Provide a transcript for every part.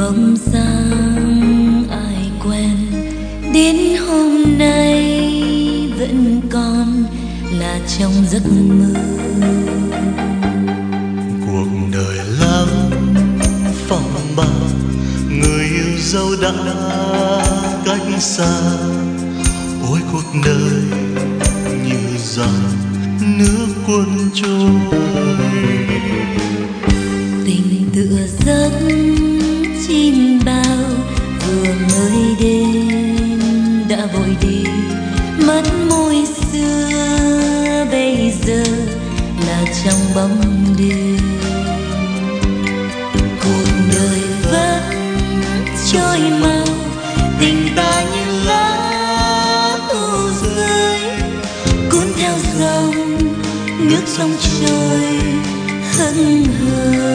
bóng dáng ai quen đến hôm nay vẫn còn là trong giấc mơ. Cuộc đời lắm phong ba, người yêu dấu đã cách xa. Ôi cuộc đời như dòng nước cuốn trôi, tình tựa giấc chim bao vừa mới đêm đã vội đi, mất môi xưa bây giờ là trong bóng đêm. Cuộc đời vẫn trôi mau, tình ta như lá thu rơi, cuốn theo dòng nước sông trôi hững hờ.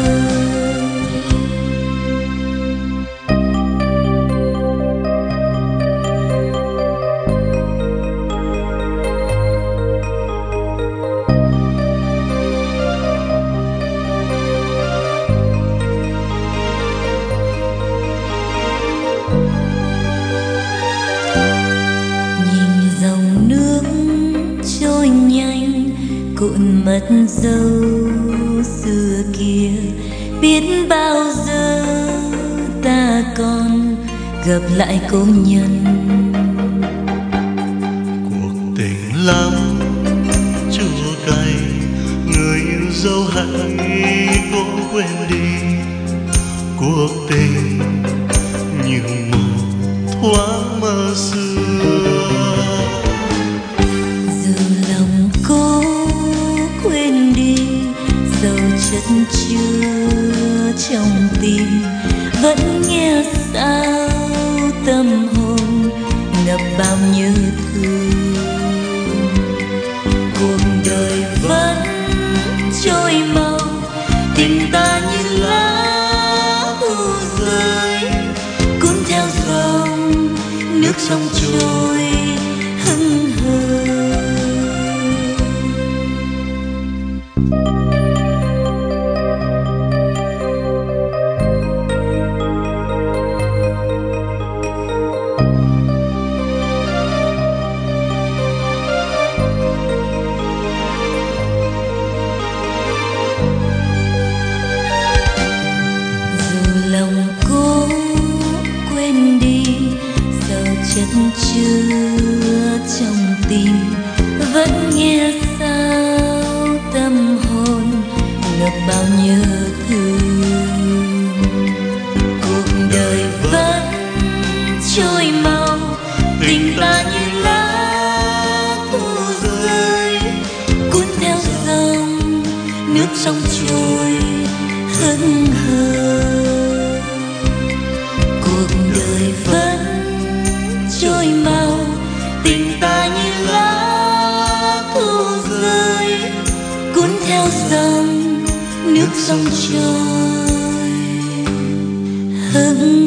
Cuộn mất dấu xưa kia, biết bao giờ ta còn gặp lại cố nhân. Cuộc tình lắm chua cay, người yêu dấu hãy cố quên đi. Cuộc tình như một thoáng mơ xưa, chất chứa trong tim vẫn nghe sao tâm hồn ngập bao nhớ thương. Cuộc đời vẫn trôi mau, tình ta như lá thu rơi, cuốn theo dòng nước sông trôi hững hờ. Chất chứa trong tim vẫn nghe sao tâm hồn ngập bao nhớ thương. Cuộc đời vẫn trôi mau, tình ta như lá thu rơi, cuốn theo dòng nước sông trôi hững hờ. Cuộc đời vẫn trôi mau, tình ta như lá thu rơi, cuốn theo dòng nước sông trôi hững